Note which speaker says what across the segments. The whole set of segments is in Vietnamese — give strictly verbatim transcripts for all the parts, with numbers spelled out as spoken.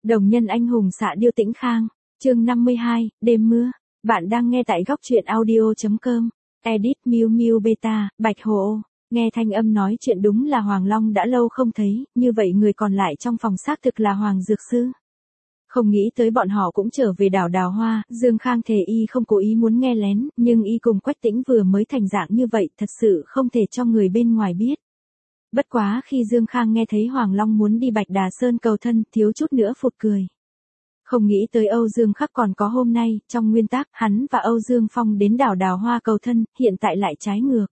Speaker 1: Đồng nhân anh hùng xạ điêu Tĩnh Khang, chương năm mươi hai, đêm mưa. Bạn đang nghe tại góc truyện audio chấm com. Edit Miu Miu Beta, Bạch Hồ. Nghe thanh âm nói chuyện đúng là Hoàng Long đã lâu không thấy, như vậy người còn lại trong phòng xác thực là Hoàng Dược Sư. Không nghĩ tới bọn họ cũng trở về đảo Đào Hoa, Dương Khang thề y không cố ý muốn nghe lén, nhưng y cùng Quách Tĩnh vừa mới thành dạng như vậy thật sự không thể cho người bên ngoài biết. Bất quá khi Dương Khang nghe thấy Hoàng Long muốn đi Bạch Đà Sơn cầu thân, thiếu chút nữa phụt cười. Không nghĩ tới Âu Dương Khắc còn có hôm nay, trong nguyên tắc, hắn và Âu Dương Phong đến đảo Đào Hoa cầu thân, hiện tại lại trái ngược.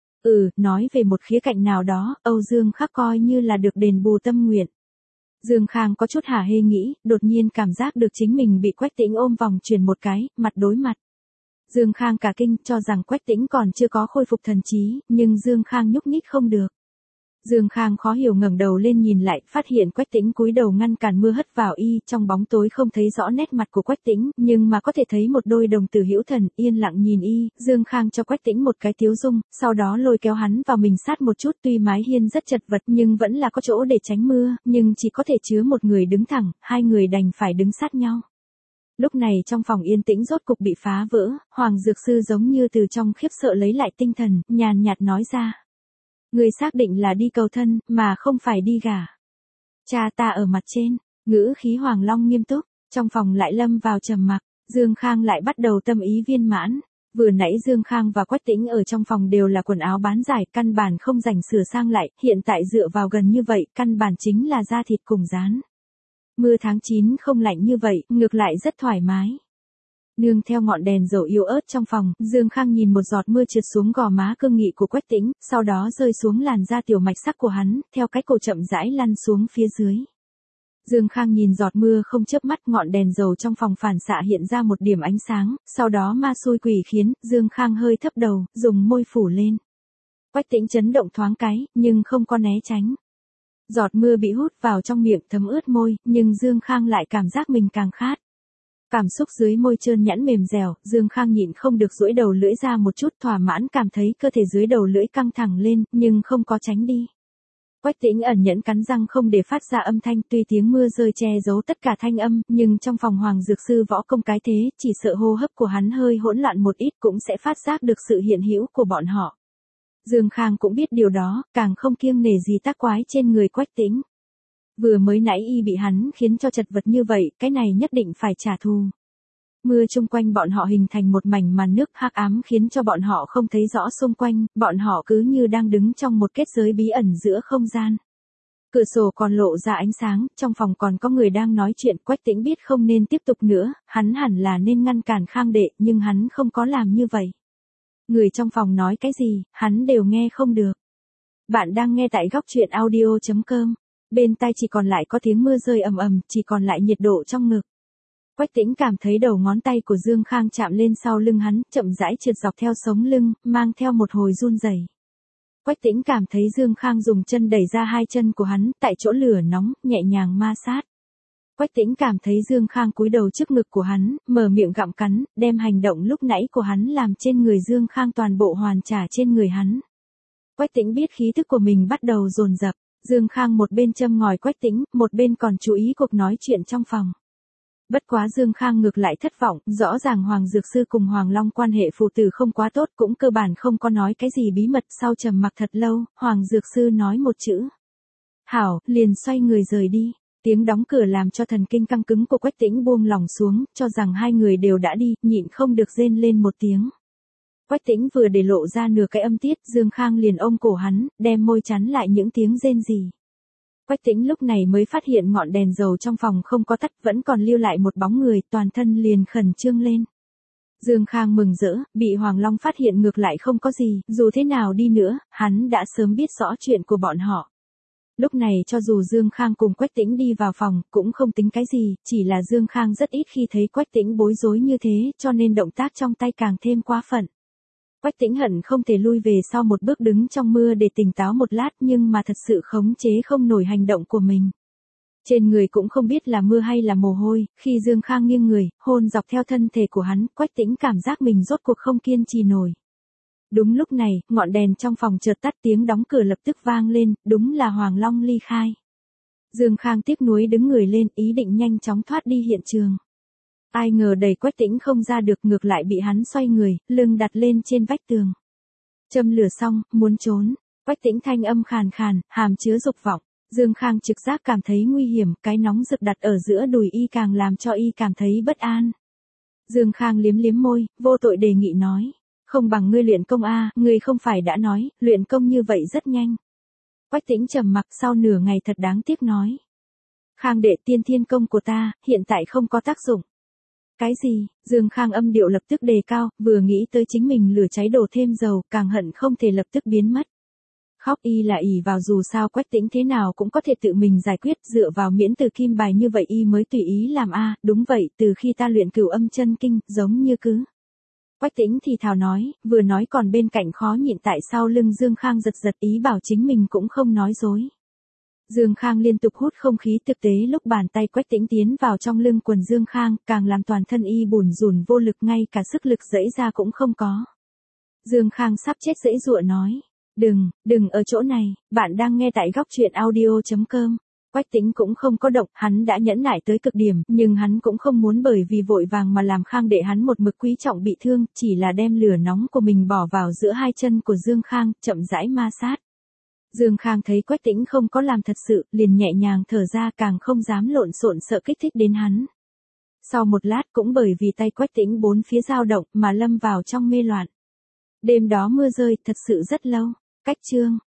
Speaker 1: Ừ, nói về một khía cạnh nào đó, Âu Dương Khắc coi như là được đền bù tâm nguyện. Dương Khang có chút hả hê nghĩ, đột nhiên cảm giác được chính mình bị Quách Tĩnh ôm vòng truyền một cái, mặt đối mặt. Dương Khang cả kinh, cho rằng Quách Tĩnh còn chưa có khôi phục thần trí, nhưng Dương Khang nhúc nhích không được. Dương Khang khó hiểu ngẩng đầu lên nhìn lại, phát hiện Quách Tĩnh cúi đầu ngăn cản mưa hất vào y, trong bóng tối không thấy rõ nét mặt của Quách Tĩnh, nhưng mà có thể thấy một đôi đồng tử hữu thần, yên lặng nhìn y. Dương Khang cho Quách Tĩnh một cái tiếu dung, sau đó lôi kéo hắn vào mình sát một chút, tuy mái hiên rất chật vật nhưng vẫn là có chỗ để tránh mưa, nhưng chỉ có thể chứa một người đứng thẳng, hai người đành phải đứng sát nhau. Lúc này trong phòng yên tĩnh rốt cục bị phá vỡ, Hoàng Dược Sư giống như từ trong khiếp sợ lấy lại tinh thần, nhàn nhạt nói ra. Người xác định là đi cầu thân, mà không phải đi gả. Cha ta ở mặt trên, ngữ khí Hoàng Long nghiêm túc, trong phòng lại lâm vào trầm mặc, Dương Khang lại bắt đầu tâm ý viên mãn. Vừa nãy Dương Khang và Quách Tĩnh ở trong phòng đều là quần áo bán giải, căn bản không rảnh sửa sang lại, hiện tại dựa vào gần như vậy, căn bản chính là da thịt cùng dán. Mưa tháng chín không lạnh như vậy, ngược lại rất thoải mái. Nương theo ngọn đèn dầu yếu ớt trong phòng, Dương Khang nhìn một giọt mưa trượt xuống gò má cương nghị của Quách Tĩnh, sau đó rơi xuống làn da tiểu mạch sắc của hắn, theo cái cổ chậm rãi lăn xuống phía dưới. Dương Khang nhìn giọt mưa không chớp mắt, ngọn đèn dầu trong phòng phản xạ hiện ra một điểm ánh sáng, sau đó ma xui quỷ khiến, Dương Khang hơi thấp đầu, dùng môi phủ lên. Quách Tĩnh chấn động thoáng cái, nhưng không có né tránh. Giọt mưa bị hút vào trong miệng thấm ướt môi, nhưng Dương Khang lại cảm giác mình càng khát. Cảm xúc dưới môi trơn nhẵn mềm dẻo, Dương Khang nhịn không được duỗi đầu lưỡi ra một chút, thỏa mãn cảm thấy cơ thể dưới đầu lưỡi căng thẳng lên, nhưng không có tránh đi. Quách Tĩnh ẩn nhẫn cắn răng không để phát ra âm thanh, tuy tiếng mưa rơi che giấu tất cả thanh âm, nhưng trong phòng Hoàng Dược Sư võ công cái thế, chỉ sợ hô hấp của hắn hơi hỗn loạn một ít cũng sẽ phát giác được sự hiện hữu của bọn họ. Dương Khang cũng biết điều đó, càng không kiêng nể gì tác quái trên người Quách Tĩnh. Vừa mới nãy y bị hắn khiến cho chật vật như vậy, cái này nhất định phải trả thù. Mưa chung quanh bọn họ hình thành một mảnh màn nước hắc ám khiến cho bọn họ không thấy rõ xung quanh, bọn họ cứ như đang đứng trong một kết giới bí ẩn giữa không gian. Cửa sổ còn lộ ra ánh sáng, trong phòng còn có người đang nói chuyện. Quách Tĩnh biết không nên tiếp tục nữa, hắn hẳn là nên ngăn cản Khang đệ, nhưng hắn không có làm như vậy. Người trong phòng nói cái gì, hắn đều nghe không được. Bạn đang nghe tại góc truyện audio chấm com. Bên tai chỉ còn lại có tiếng mưa rơi ầm ầm, chỉ còn lại nhiệt độ trong ngực. Quách Tĩnh cảm thấy đầu ngón tay của Dương Khang chạm lên sau lưng hắn, chậm rãi trượt dọc theo sống lưng, mang theo một hồi run rẩy. Quách Tĩnh cảm thấy Dương Khang dùng chân đẩy ra hai chân của hắn, tại chỗ lửa nóng, nhẹ nhàng ma sát. Quách Tĩnh cảm thấy Dương Khang cúi đầu trước ngực của hắn, mở miệng gặm cắn, đem hành động lúc nãy của hắn làm trên người Dương Khang toàn bộ hoàn trả trên người hắn. Quách Tĩnh biết khí thức của mình bắt đầu dồn dập. Dương Khang một bên châm ngòi Quách Tĩnh, một bên còn chú ý cuộc nói chuyện trong phòng. Bất quá Dương Khang ngược lại thất vọng, rõ ràng Hoàng Dược Sư cùng Hoàng Long quan hệ phụ tử không quá tốt, cũng cơ bản không có nói cái gì bí mật. Sau trầm mặc thật lâu, Hoàng Dược Sư nói một chữ. Hảo, liền xoay người rời đi. Tiếng đóng cửa làm cho thần kinh căng cứng của Quách Tĩnh buông lỏng xuống, cho rằng hai người đều đã đi, nhịn không được rên lên một tiếng. Quách Tĩnh vừa để lộ ra nửa cái âm tiết, Dương Khang liền ôm cổ hắn, đem môi chắn lại những tiếng rên rỉ. Quách Tĩnh lúc này mới phát hiện ngọn đèn dầu trong phòng không có tắt, vẫn còn lưu lại một bóng người, toàn thân liền khẩn trương lên. Dương Khang mừng rỡ, bị Hoàng Long phát hiện ngược lại không có gì, dù thế nào đi nữa, hắn đã sớm biết rõ chuyện của bọn họ. Lúc này cho dù Dương Khang cùng Quách Tĩnh đi vào phòng, cũng không tính cái gì, chỉ là Dương Khang rất ít khi thấy Quách Tĩnh bối rối như thế, cho nên động tác trong tay càng thêm quá phận. Quách Tĩnh hận không thể lui về sau một bước đứng trong mưa để tỉnh táo một lát, nhưng mà thật sự khống chế không nổi hành động của mình. Trên người cũng không biết là mưa hay là mồ hôi, khi Dương Khang nghiêng người, hôn dọc theo thân thể của hắn, Quách Tĩnh cảm giác mình rốt cuộc không kiên trì nổi. Đúng lúc này, ngọn đèn trong phòng chợt tắt, tiếng đóng cửa lập tức vang lên, đúng là Hoàng Long ly khai. Dương Khang tiếc nuối đứng người lên, ý định nhanh chóng thoát đi hiện trường. Ai ngờ đẩy Quách Tĩnh không ra được, ngược lại bị hắn xoay người, lưng đặt lên trên vách tường. Châm lửa xong, muốn trốn. Quách Tĩnh thanh âm khàn khàn, hàm chứa dục vọng. Dương Khang trực giác cảm thấy nguy hiểm, cái nóng rực đặt ở giữa đùi y càng làm cho y cảm thấy bất an. Dương Khang liếm liếm môi, vô tội đề nghị nói. Không bằng ngươi luyện công a, ngươi không phải đã nói, luyện công như vậy rất nhanh. Quách Tĩnh trầm mặc, sau nửa ngày thật đáng tiếc nói. Khang đệ, tiên thiên công của ta, hiện tại không có tác dụng. Cái gì? Dương Khang âm điệu lập tức đề cao, vừa nghĩ tới chính mình lửa cháy đổ thêm dầu, càng hận không thể lập tức biến mất. Khóc y là ỷ vào dù sao Quách Tĩnh thế nào cũng có thể tự mình giải quyết, dựa vào miễn từ kim bài như vậy y mới tùy ý làm a, đúng vậy, từ khi ta luyện Cửu Âm Chân Kinh, giống như cứ. Quách Tĩnh thì thào nói, vừa nói còn bên cạnh khó nhịn tại sau lưng Dương Khang giật giật, ý bảo chính mình cũng không nói dối. Dương Khang liên tục hút không khí, thực tế lúc bàn tay Quách Tĩnh tiến vào trong lưng quần Dương Khang, càng làm toàn thân y bủn rủn vô lực, ngay cả sức lực giãy ra cũng không có. Dương Khang sắp chết giãy giụa nói, đừng, đừng ở chỗ này, bạn đang nghe tại góc truyện audio chấm com. Quách Tĩnh cũng không có động, hắn đã nhẫn nại tới cực điểm, nhưng hắn cũng không muốn bởi vì vội vàng mà làm Khang đệ hắn một mực quý trọng bị thương, chỉ là đem lửa nóng của mình bỏ vào giữa hai chân của Dương Khang, chậm rãi ma sát. Dương Khang thấy Quách Tĩnh không có làm thật sự, liền nhẹ nhàng thở ra, càng không dám lộn xộn sợ kích thích đến hắn. Sau một lát cũng bởi vì tay Quách Tĩnh bốn phía dao động mà lâm vào trong mê loạn. Đêm đó mưa rơi thật sự rất lâu, cách chương